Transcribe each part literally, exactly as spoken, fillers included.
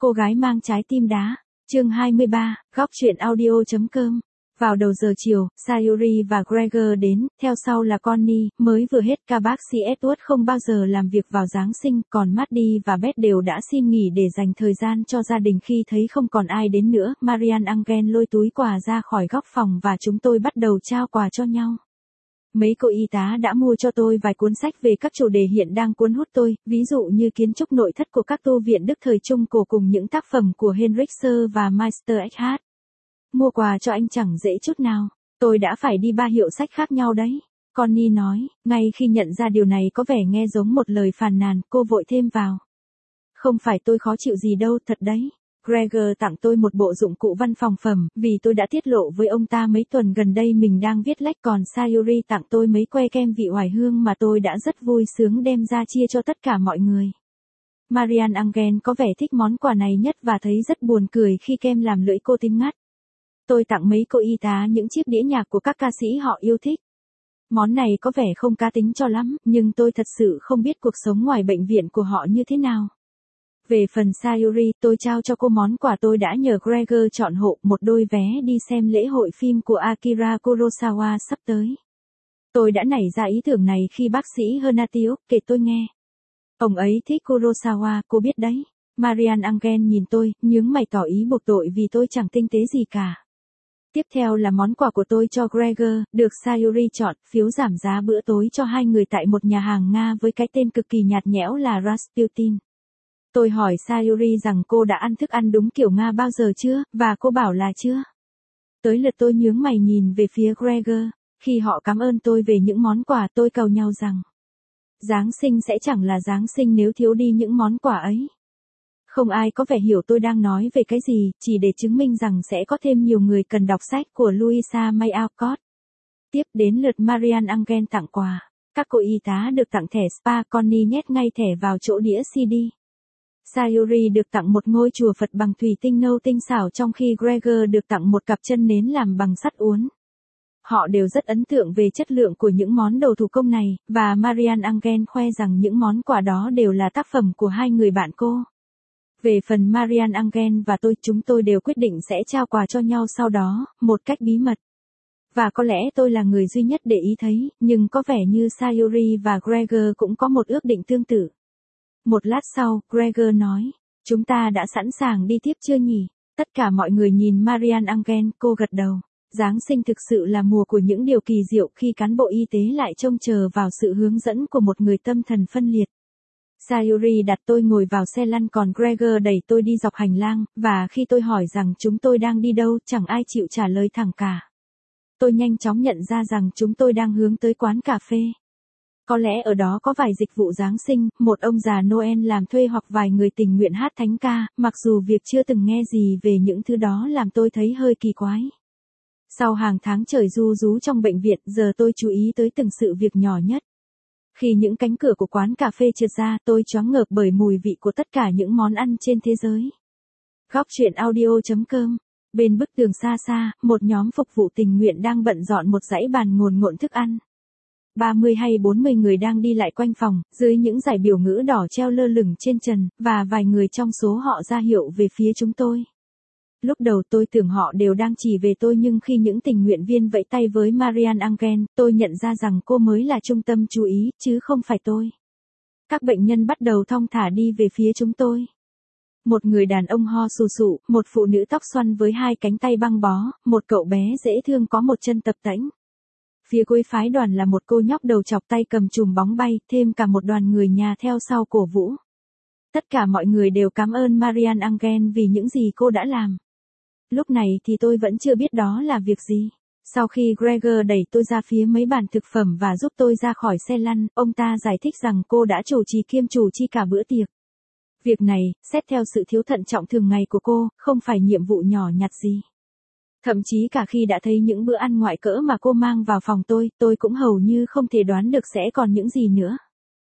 Cô gái mang trái tim đá, chương hai mươi ba, góc chuyện audio.com. Vào đầu giờ chiều, Sayuri và Gregor đến, theo sau là Connie, mới vừa hết ca bác sĩ Edward không bao giờ làm việc vào Giáng sinh, còn Maddie và Beth đều đã xin nghỉ để dành thời gian cho gia đình. Khi thấy không còn ai đến nữa, Marian Engel lôi túi quà ra khỏi góc phòng và chúng tôi bắt đầu trao quà cho nhau. Mấy cô y tá đã mua cho tôi vài cuốn sách về các chủ đề hiện đang cuốn hút tôi, ví dụ như kiến trúc nội thất của các tu viện Đức thời Trung Cổ cùng những tác phẩm của Heinrich Sơ và Meister Eckhart. Mua quà cho anh chẳng dễ chút nào, tôi đã phải đi ba hiệu sách khác nhau đấy. Connie nói, ngay khi nhận ra điều này có vẻ nghe giống một lời phàn nàn, cô vội thêm vào. Không phải tôi khó chịu gì đâu, thật đấy. Gregor tặng tôi một bộ dụng cụ văn phòng phẩm, vì tôi đã tiết lộ với ông ta mấy tuần gần đây mình đang viết lách, còn Sayuri tặng tôi mấy que kem vị oải hương mà tôi đã rất vui sướng đem ra chia cho tất cả mọi người. Marian Engel có vẻ thích món quà này nhất và thấy rất buồn cười khi kem làm lưỡi cô tím ngắt. Tôi tặng mấy cô y tá những chiếc đĩa nhạc của các ca sĩ họ yêu thích. Món này có vẻ không cá tính cho lắm, nhưng tôi thật sự không biết cuộc sống ngoài bệnh viện của họ như thế nào. Về phần Sayuri, tôi trao cho cô món quà tôi đã nhờ Gregor chọn hộ, một đôi vé đi xem lễ hội phim của Akira Kurosawa sắp tới. Tôi đã nảy ra ý tưởng này khi bác sĩ Hernatiuk kể tôi nghe. Ông ấy thích Kurosawa, cô biết đấy. Marian Engel nhìn tôi, nhướng mày tỏ ý buộc tội vì tôi chẳng tinh tế gì cả. Tiếp theo là món quà của tôi cho Gregor, được Sayuri chọn, phiếu giảm giá bữa tối cho hai người tại một nhà hàng Nga với cái tên cực kỳ nhạt nhẽo là Rasputin. Tôi hỏi Sayuri rằng cô đã ăn thức ăn đúng kiểu Nga bao giờ chưa, và cô bảo là chưa. Tới lượt tôi nhướng mày nhìn về phía Gregor, khi họ cảm ơn tôi về những món quà tôi cầu nhau rằng Giáng sinh sẽ chẳng là Giáng sinh nếu thiếu đi những món quà ấy. Không ai có vẻ hiểu tôi đang nói về cái gì, chỉ để chứng minh rằng sẽ có thêm nhiều người cần đọc sách của Louisa May Alcott. Tiếp đến lượt Marian Engel tặng quà. Các cô y tá được tặng thẻ spa, Connie nhét ngay thẻ vào chỗ đĩa xê đê. Sayuri được tặng một ngôi chùa Phật bằng thủy tinh nâu tinh xảo, trong khi Gregor được tặng một cặp chân nến làm bằng sắt uốn. Họ đều rất ấn tượng về chất lượng của những món đồ thủ công này, và Marian Engel khoe rằng những món quà đó đều là tác phẩm của hai người bạn cô. Về phần Marian Engel và tôi, chúng tôi đều quyết định sẽ trao quà cho nhau sau đó, một cách bí mật. Và có lẽ tôi là người duy nhất để ý thấy, nhưng có vẻ như Sayuri và Gregor cũng có một ước định tương tự. Một lát sau, Gregor nói, chúng ta đã sẵn sàng đi tiếp chưa nhỉ? Tất cả mọi người nhìn Marian Engel, cô gật đầu. Giáng sinh thực sự là mùa của những điều kỳ diệu khi cán bộ y tế lại trông chờ vào sự hướng dẫn của một người tâm thần phân liệt. Sayuri đặt tôi ngồi vào xe lăn, còn Gregor đẩy tôi đi dọc hành lang, và khi tôi hỏi rằng chúng tôi đang đi đâu, chẳng ai chịu trả lời thẳng cả. Tôi nhanh chóng nhận ra rằng chúng tôi đang hướng tới quán cà phê. Có lẽ ở đó có vài dịch vụ Giáng sinh, một ông già Noel làm thuê hoặc vài người tình nguyện hát thánh ca, mặc dù việc chưa từng nghe gì về những thứ đó làm tôi thấy hơi kỳ quái. Sau hàng tháng trời ru rú trong bệnh viện, giờ tôi chú ý tới từng sự việc nhỏ nhất. Khi những cánh cửa của quán cà phê trượt ra, tôi choáng ngợp bởi mùi vị của tất cả những món ăn trên thế giới. Góc chuyện audio.com. Bên bức tường xa xa, một nhóm phục vụ tình nguyện đang bận dọn một dãy bàn ngồn ngộn thức ăn. ba mươi hay bốn mươi người đang đi lại quanh phòng, dưới những dải biểu ngữ đỏ treo lơ lửng trên trần, và vài người trong số họ ra hiệu về phía chúng tôi. Lúc đầu tôi tưởng họ đều đang chỉ về tôi, nhưng khi những tình nguyện viên vẫy tay với Marian Engel, tôi nhận ra rằng cô mới là trung tâm chú ý, chứ không phải tôi. Các bệnh nhân bắt đầu thong thả đi về phía chúng tôi. Một người đàn ông ho sù sụ, một phụ nữ tóc xoăn với hai cánh tay băng bó, một cậu bé dễ thương có một chân tập tễnh. Phía cuối phái đoàn là một cô nhóc đầu chọc tay cầm chùm bóng bay, thêm cả một đoàn người nhà theo sau cổ vũ. Tất cả mọi người đều cảm ơn Marian Engel vì những gì cô đã làm. Lúc này thì tôi vẫn chưa biết đó là việc gì. Sau khi Gregor đẩy tôi ra phía mấy bàn thực phẩm và giúp tôi ra khỏi xe lăn, ông ta giải thích rằng cô đã chủ trì kiêm chủ chi cả bữa tiệc. Việc này, xét theo sự thiếu thận trọng thường ngày của cô, không phải nhiệm vụ nhỏ nhặt gì. Thậm chí cả khi đã thấy những bữa ăn ngoại cỡ mà cô mang vào phòng tôi, tôi cũng hầu như không thể đoán được sẽ còn những gì nữa.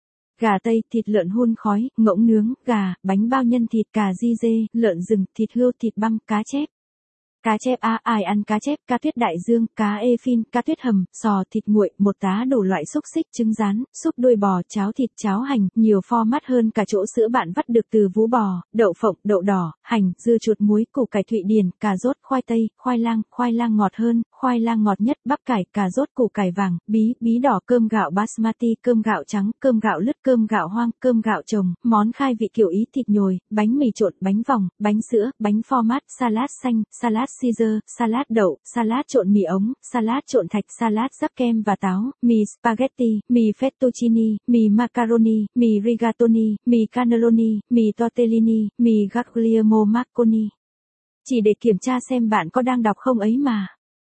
Gà tây, thịt lợn hun khói, ngỗng nướng, gà, bánh bao nhân thịt, cà ri dê, lợn rừng, thịt hươu, thịt băm, cá chép. Cá chép a, ai ăn cá chép, cá tuyết đại dương, cá ê phin, cá tuyết hầm, sò, thịt nguội, một tá đủ loại xúc xích, trứng rán, súp đuôi bò, cháo thịt, cháo hành, nhiều format hơn cả chỗ sữa bạn vắt được từ vú bò, đậu phộng, đậu đỏ, hành, dưa chuột muối, củ cải Thụy Điển, cà rốt, khoai tây, khoai lang, khoai lang ngọt hơn, khoai lang ngọt nhất, bắp cải, cà rốt, củ cải vàng, bí, bí đỏ, cơm gạo basmati, cơm gạo trắng, cơm gạo lứt, cơm gạo hoang, cơm gạo trồng, món khai vị kiểu Ý, thịt nhồi, bánh mì trộn, bánh vòng, bánh sữa, bánh format, salad xanh, salad Caesar, salad đậu, salad trộn mì ống, salad trộn thạch, salad rắc kem và táo, mì spaghetti, mì fettuccine, mì macaroni, mì rigatoni, mì cannelloni, mì tortellini, mì Guglielmo Marconi. Chỉ để kiểm tra xem bạn có đang đọc không ấy mà.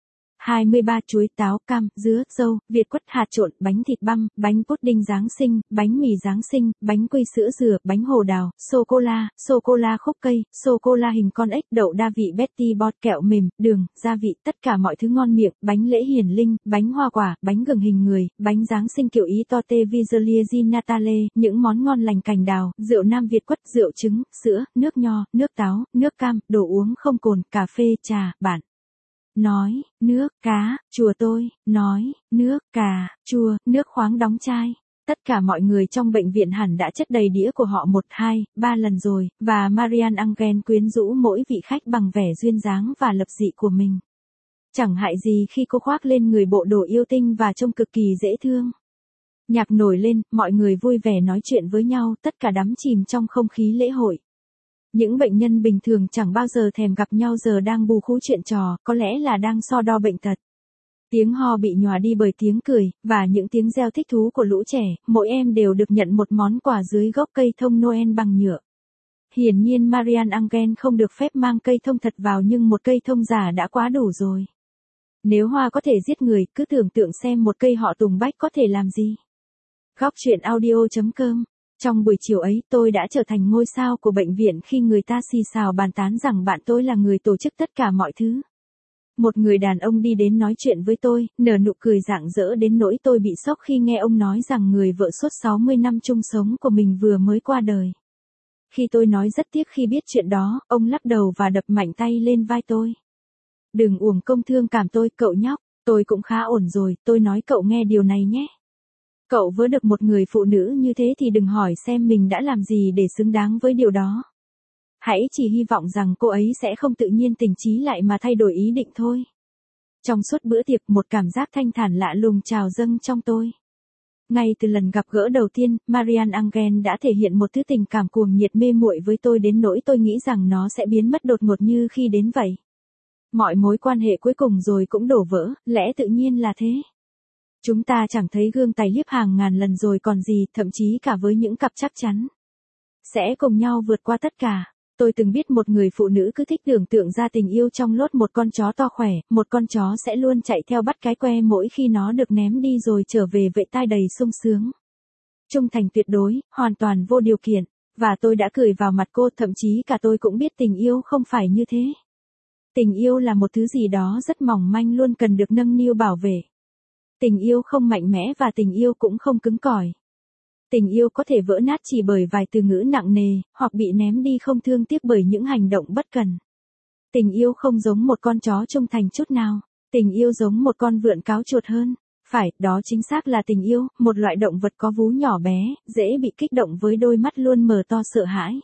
hai mươi ba Chuối, táo, cam, dứa, dâu, việt quất, hạt trộn, bánh thịt băm, bánh pudding Giáng sinh, bánh mì Giáng sinh, bánh quy sữa dừa, bánh hồ đào, sô-cô-la, sô-cô-la khúc cây, sô-cô-la hình con ếch, đậu đa vị Betty Bot, kẹo mềm, đường, gia vị, tất cả mọi thứ ngon miệng, bánh lễ hiển linh, bánh hoa quả, bánh gừng hình người, bánh Giáng sinh kiểu Ý Torte Vigilie di Natale, những món ngon lành cành đào, rượu Nam Việt quất, rượu trứng, sữa, nước nho, nước táo, nước cam, đồ uống không cồn, cà phê, trà, bạn. Nói, nước, cá, chùa tôi, nói, nước, cà, chua, nước khoáng đóng chai. Tất cả mọi người trong bệnh viện hẳn đã chất đầy đĩa của họ một, hai, ba lần rồi, và Marian Engel quyến rũ mỗi vị khách bằng vẻ duyên dáng và lập dị của mình. Chẳng hại gì khi cô khoác lên người bộ đồ yêu tinh và trông cực kỳ dễ thương. Nhạc nổi lên, mọi người vui vẻ nói chuyện với nhau, tất cả đắm chìm trong không khí lễ hội. Những bệnh nhân bình thường chẳng bao giờ thèm gặp nhau giờ đang bù khú chuyện trò, có lẽ là đang so đo bệnh tật. Tiếng ho bị nhòa đi bởi tiếng cười, và những tiếng reo thích thú của lũ trẻ, mỗi em đều được nhận một món quà dưới gốc cây thông Noel bằng nhựa. Hiển nhiên Marian Engel không được phép mang cây thông thật vào nhưng một cây thông giả đã quá đủ rồi. Nếu hoa có thể giết người, cứ tưởng tượng xem một cây họ tùng bách có thể làm gì. Góc truyện audio chấm com. Trong buổi chiều ấy tôi đã trở thành ngôi sao của bệnh viện khi người ta xì xào bàn tán rằng bạn tôi là người tổ chức tất cả mọi thứ. Một người đàn ông đi đến nói chuyện với tôi, nở nụ cười rạng rỡ đến nỗi tôi bị sốc khi nghe ông nói rằng người vợ suốt sáu mươi năm chung sống của mình vừa mới qua đời. Khi tôi nói rất tiếc khi biết chuyện đó, ông lắc đầu và đập mạnh tay lên vai tôi. Đừng uổng công thương cảm tôi, cậu nhóc, tôi cũng khá ổn rồi, tôi nói cậu nghe điều này nhé. Cậu vớ được một người phụ nữ như thế thì đừng hỏi xem mình đã làm gì để xứng đáng với điều đó. Hãy chỉ hy vọng rằng cô ấy sẽ không tự nhiên tình trí lại mà thay đổi ý định thôi. Trong suốt bữa tiệc một cảm giác thanh thản lạ lùng trào dâng trong tôi. Ngay từ lần gặp gỡ đầu tiên, Marian Engel đã thể hiện một thứ tình cảm cuồng nhiệt mê muội với tôi đến nỗi tôi nghĩ rằng nó sẽ biến mất đột ngột như khi đến vậy. Mọi mối quan hệ cuối cùng rồi cũng đổ vỡ, lẽ tự nhiên là thế. Chúng ta chẳng thấy gương tài liếp hàng ngàn lần rồi còn gì, thậm chí cả với những cặp chắc chắn sẽ cùng nhau vượt qua tất cả. Tôi từng biết một người phụ nữ cứ thích tưởng tượng ra tình yêu trong lốt một con chó to khỏe, một con chó sẽ luôn chạy theo bắt cái que mỗi khi nó được ném đi rồi trở về vệ tai đầy sung sướng. Trung thành tuyệt đối, hoàn toàn vô điều kiện, và tôi đã cười vào mặt cô, thậm chí cả tôi cũng biết tình yêu không phải như thế. Tình yêu là một thứ gì đó rất mỏng manh luôn cần được nâng niu bảo vệ. Tình yêu không mạnh mẽ và tình yêu cũng không cứng cỏi. Tình yêu có thể vỡ nát chỉ bởi vài từ ngữ nặng nề, hoặc bị ném đi không thương tiếc bởi những hành động bất cần. Tình yêu không giống một con chó trung thành chút nào. Tình yêu giống một con vượn cáo chuột hơn. Phải, đó chính xác là tình yêu, một loại động vật có vú nhỏ bé, dễ bị kích động với đôi mắt luôn mở to sợ hãi.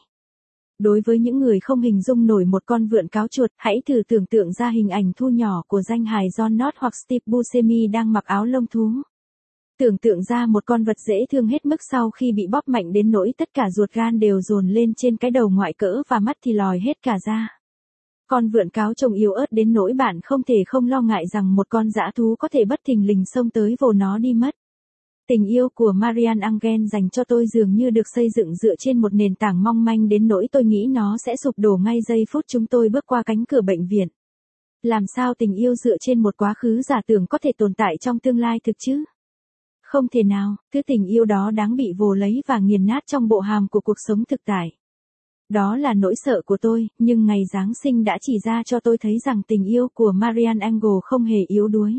Đối với những người không hình dung nổi một con vượn cáo chuột, hãy thử tưởng tượng ra hình ảnh thu nhỏ của danh hài John Knott hoặc Steve Buscemi đang mặc áo lông thú. Tưởng tượng ra một con vật dễ thương hết mức sau khi bị bóp mạnh đến nỗi tất cả ruột gan đều dồn lên trên cái đầu ngoại cỡ và mắt thì lòi hết cả ra. Con vượn cáo trông yếu ớt đến nỗi bạn không thể không lo ngại rằng một con dã thú có thể bất thình lình xông tới vồ nó đi mất. Tình yêu của Marian Engel dành cho tôi dường như được xây dựng dựa trên một nền tảng mong manh đến nỗi tôi nghĩ nó sẽ sụp đổ ngay giây phút chúng tôi bước qua cánh cửa bệnh viện. Làm sao tình yêu dựa trên một quá khứ giả tưởng có thể tồn tại trong tương lai thực chứ? Không thể nào, thứ tình yêu đó đáng bị vồ lấy và nghiền nát trong bộ hàm của cuộc sống thực tại. Đó là nỗi sợ của tôi, nhưng ngày Giáng sinh đã chỉ ra cho tôi thấy rằng tình yêu của Marian Engel không hề yếu đuối.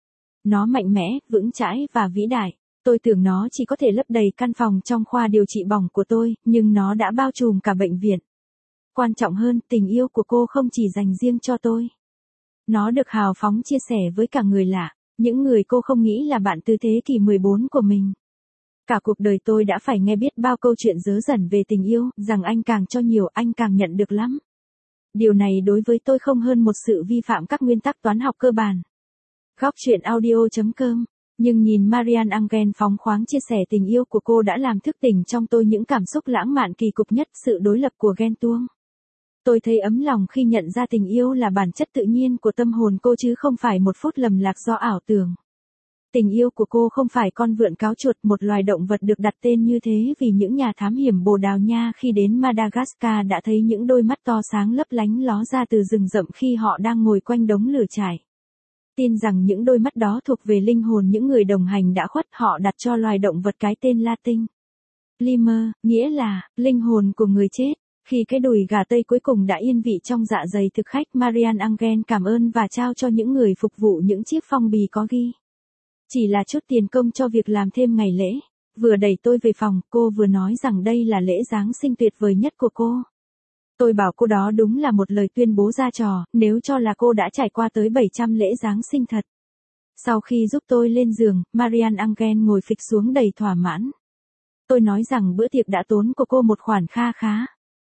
Nó mạnh mẽ, vững chãi và vĩ đại. Tôi tưởng nó chỉ có thể lấp đầy căn phòng trong khoa điều trị bỏng của tôi, nhưng nó đã bao trùm cả bệnh viện. Quan trọng hơn, tình yêu của cô không chỉ dành riêng cho tôi. Nó được hào phóng chia sẻ với cả người lạ, những người cô không nghĩ là bạn từ thế kỷ mười bốn của mình. Cả cuộc đời tôi đã phải nghe biết bao câu chuyện dớ dẩn về tình yêu, rằng anh càng cho nhiều anh càng nhận được lắm. Điều này đối với tôi không hơn một sự vi phạm các nguyên tắc toán học cơ bản. Góc chuyện audio chấm com. Nhưng nhìn Marian Engel phóng khoáng chia sẻ tình yêu của cô đã làm thức tỉnh trong tôi những cảm xúc lãng mạn kỳ cục nhất, sự đối lập của ghen tuông. Tôi thấy ấm lòng khi nhận ra tình yêu là bản chất tự nhiên của tâm hồn cô chứ không phải một phút lầm lạc do ảo tưởng. Tình yêu của cô không phải con vượn cáo chuột, một loài động vật được đặt tên như thế vì những nhà thám hiểm Bồ Đào Nha khi đến Madagascar đã thấy những đôi mắt to sáng lấp lánh ló ra từ rừng rậm khi họ đang ngồi quanh đống lửa trại. Tin rằng những đôi mắt đó thuộc về linh hồn những người đồng hành đã khuất, họ đặt cho loài động vật cái tên Latin. Lemur, nghĩa là linh hồn của người chết. Khi cái đùi gà Tây cuối cùng đã yên vị trong dạ dày thực khách, Marian Engel cảm ơn và trao cho những người phục vụ những chiếc phong bì có ghi: chỉ là chút tiền công cho việc làm thêm ngày lễ. Vừa đẩy tôi về phòng, cô vừa nói rằng đây là lễ Giáng sinh tuyệt vời nhất của cô. Tôi bảo cô đó đúng là một lời tuyên bố ra trò, nếu cho là cô đã trải qua tới bảy trăm lễ Giáng sinh thật. Sau khi giúp tôi lên giường, Marian Engel ngồi phịch xuống đầy thỏa mãn. Tôi nói rằng bữa tiệc đã tốn của cô một khoản kha khá.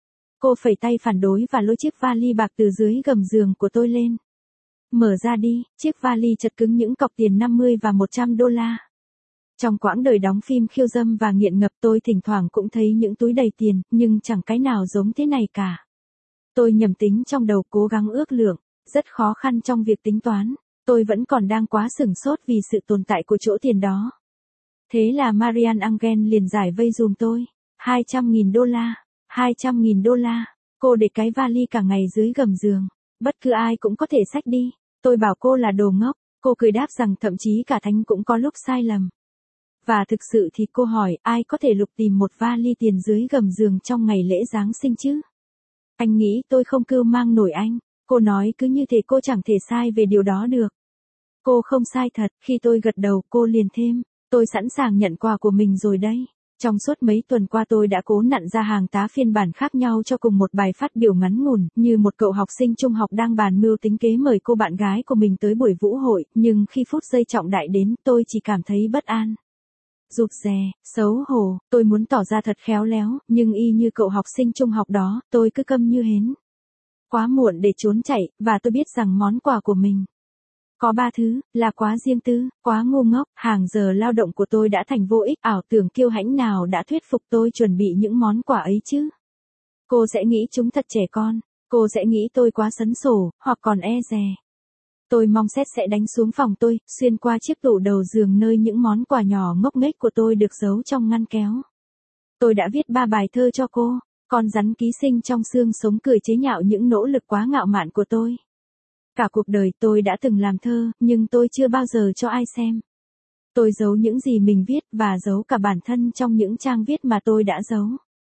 Cô phẩy tay phản đối và lôi chiếc vali bạc từ dưới gầm giường của tôi lên. Mở ra đi, chiếc vali chật cứng những cọc tiền năm mươi và một trăm đô la. Trong quãng đời đóng phim khiêu dâm và nghiện ngập, tôi thỉnh thoảng cũng thấy những túi đầy tiền, nhưng chẳng cái nào giống thế này cả. Tôi nhầm tính trong đầu, cố gắng ước lượng, rất khó khăn trong việc tính toán. Tôi vẫn còn đang quá sửng sốt vì sự tồn tại của chỗ tiền đó. Thế là Marian Engel liền giải vây dùm tôi. hai trăm nghìn đô la, hai trăm nghìn đô la. Cô để cái vali cả ngày dưới gầm giường. Bất cứ ai cũng có thể xách đi. Tôi bảo cô là đồ ngốc. Cô cười đáp rằng thậm chí cả thánh cũng có lúc sai lầm. Và thực sự thì cô hỏi, ai có thể lục tìm một vali tiền dưới gầm giường trong ngày lễ Giáng sinh chứ? Anh nghĩ tôi không cưu mang nổi anh. Cô nói cứ như thế cô chẳng thể sai về điều đó được. Cô không sai thật. Khi tôi gật đầu, cô liền thêm: tôi sẵn sàng nhận quà của mình rồi đấy. Trong suốt mấy tuần qua tôi đã cố nặn ra hàng tá phiên bản khác nhau cho cùng một bài phát biểu ngắn ngủn, như một cậu học sinh trung học đang bàn mưu tính kế mời cô bạn gái của mình tới buổi vũ hội, nhưng khi phút giây trọng đại đến, tôi chỉ cảm thấy bất an. Rụt rè, xấu hổ, tôi muốn tỏ ra thật khéo léo, nhưng y như cậu học sinh trung học đó, tôi cứ câm như hến. Quá muộn để trốn chạy, và tôi biết rằng món quà của mình có ba thứ, là quá riêng tư, quá ngu ngốc, hàng giờ lao động của tôi đã thành vô ích, ảo tưởng kiêu hãnh nào đã thuyết phục tôi chuẩn bị những món quà ấy chứ? Cô sẽ nghĩ chúng thật trẻ con, cô sẽ nghĩ tôi quá sấn sổ, hoặc còn e dè. Tôi mong sét sẽ đánh xuống phòng tôi, xuyên qua chiếc tủ đầu giường nơi những món quà nhỏ ngốc nghếch của tôi được giấu trong ngăn kéo. Tôi đã viết ba bài thơ cho cô, con rắn ký sinh trong xương sống cười chế nhạo những nỗ lực quá ngạo mạn của tôi. Cả cuộc đời tôi đã từng làm thơ, nhưng tôi chưa bao giờ cho ai xem. Tôi giấu những gì mình viết và giấu cả bản thân trong những trang viết mà tôi đã giấu.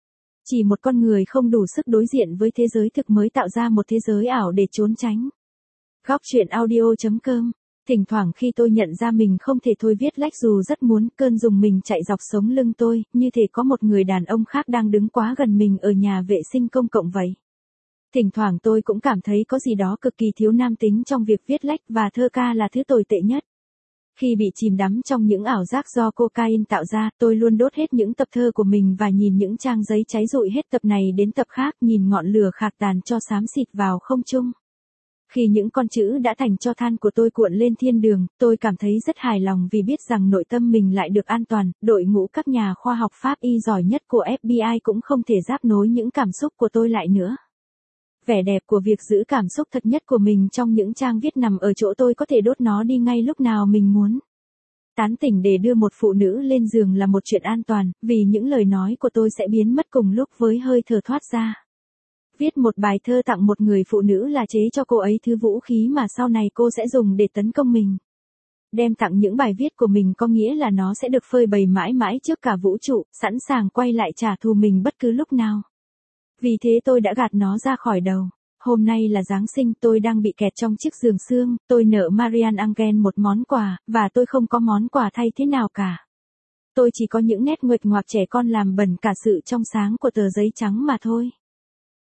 Chỉ một con người không đủ sức đối diện với thế giới thực mới tạo ra một thế giới ảo để trốn tránh. Góc chuyện audio chấm com. Thỉnh thoảng khi tôi nhận ra mình không thể thôi viết lách dù rất muốn, cơn rùng mình chạy dọc sống lưng tôi, như thể có một người đàn ông khác đang đứng quá gần mình ở nhà vệ sinh công cộng vậy. Thỉnh thoảng tôi cũng cảm thấy có gì đó cực kỳ thiếu nam tính trong việc viết lách, và thơ ca là thứ tồi tệ nhất. Khi bị chìm đắm trong những ảo giác do cocaine tạo ra, tôi luôn đốt hết những tập thơ của mình và nhìn những trang giấy cháy rụi hết tập này đến tập khác, nhìn ngọn lửa khạc tàn cho xám xịt vào không trung. Khi những con chữ đã thành tro than của tôi cuộn lên thiên đường, tôi cảm thấy rất hài lòng vì biết rằng nội tâm mình lại được an toàn. Đội ngũ các nhà khoa học Pháp y giỏi nhất của ép bê i cũng không thể giáp nối những cảm xúc của tôi lại nữa. Vẻ đẹp của việc giữ cảm xúc thật nhất của mình trong những trang viết nằm ở chỗ tôi có thể đốt nó đi ngay lúc nào mình muốn. Tán tỉnh để đưa một phụ nữ lên giường là một chuyện an toàn, vì những lời nói của tôi sẽ biến mất cùng lúc với hơi thở thoát ra. Viết một bài thơ tặng một người phụ nữ là chế cho cô ấy thứ vũ khí mà sau này cô sẽ dùng để tấn công mình. Đem tặng những bài viết của mình có nghĩa là nó sẽ được phơi bày mãi mãi trước cả vũ trụ, sẵn sàng quay lại trả thù mình bất cứ lúc nào. Vì thế tôi đã gạt nó ra khỏi đầu. Hôm nay là Giáng sinh, tôi đang bị kẹt trong chiếc giường xương, tôi nợ Marian Engel một món quà, và tôi không có món quà thay thế nào cả. Tôi chỉ có những nét nguệch ngoạc trẻ con làm bẩn cả sự trong sáng của tờ giấy trắng mà thôi.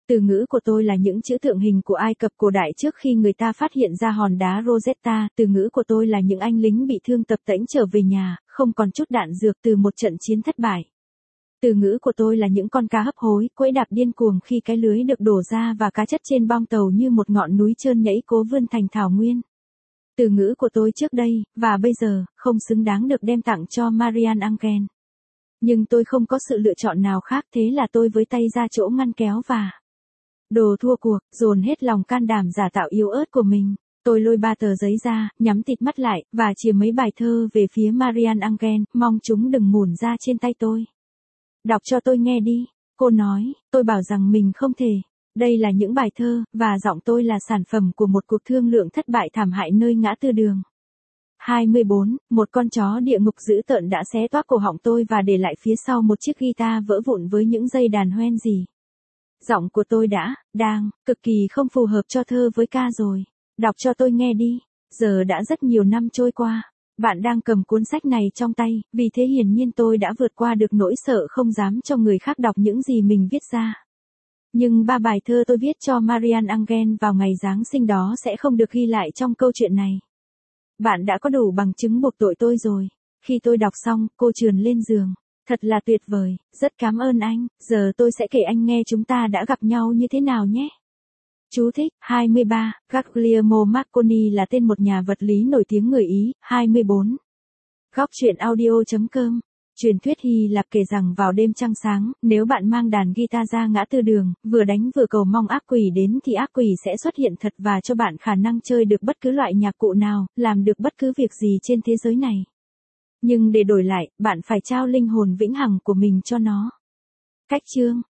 Từ ngữ của tôi là những chữ tượng hình của Ai Cập cổ đại trước khi người ta phát hiện ra hòn đá Rosetta. Từ ngữ của tôi là những anh lính bị thương tập tễnh trở về nhà, không còn chút đạn dược từ một trận chiến thất bại. Từ ngữ của tôi là những con cá hấp hối, quẫy đạp điên cuồng khi cái lưới được đổ ra và cá chất trên bong tàu như một ngọn núi trơn nhẫy cố vươn thành thảo nguyên. Từ ngữ của tôi trước đây, và bây giờ, không xứng đáng được đem tặng cho Marian Engel. Nhưng tôi không có sự lựa chọn nào khác, thế là tôi với tay ra chỗ ngăn kéo và đồ thua cuộc, dồn hết lòng can đảm giả tạo yếu ớt của mình. Tôi lôi ba tờ giấy ra, nhắm tịt mắt lại, và chìa mấy bài thơ về phía Marian Engel, mong chúng đừng mủn ra trên tay tôi. Đọc cho tôi nghe đi, cô nói. Tôi bảo rằng mình không thể. Đây là những bài thơ, và giọng tôi là sản phẩm của một cuộc thương lượng thất bại thảm hại nơi ngã tư đường. hai mươi bốn, một con chó địa ngục dữ tợn đã xé toác cổ họng tôi và để lại phía sau một chiếc guitar vỡ vụn với những dây đàn hoen gì. Giọng của tôi đã, đang, cực kỳ không phù hợp cho thơ với ca rồi. Đọc cho tôi nghe đi. Giờ đã rất nhiều năm trôi qua. Bạn đang cầm cuốn sách này trong tay, vì thế hiển nhiên tôi đã vượt qua được nỗi sợ không dám cho người khác đọc những gì mình viết ra. Nhưng ba bài thơ tôi viết cho Marian Engel vào ngày Giáng sinh đó sẽ không được ghi lại trong câu chuyện này. Bạn đã có đủ bằng chứng buộc tội tôi rồi. Khi tôi đọc xong, cô trườn lên giường. Thật là tuyệt vời, rất cảm ơn anh, giờ tôi sẽ kể anh nghe chúng ta đã gặp nhau như thế nào nhé. Chú thích, hai mươi ba, Guglielmo Marconi là tên một nhà vật lý nổi tiếng người Ý. hai mươi bốn. Góc truyện audio chấm com. Truyền thuyết Hy Lạp kể rằng vào đêm trăng sáng, nếu bạn mang đàn guitar ra ngã tư đường, vừa đánh vừa cầu mong ác quỷ đến thì ác quỷ sẽ xuất hiện thật và cho bạn khả năng chơi được bất cứ loại nhạc cụ nào, làm được bất cứ việc gì trên thế giới này. Nhưng để đổi lại, bạn phải trao linh hồn vĩnh hằng của mình cho nó. Cách chương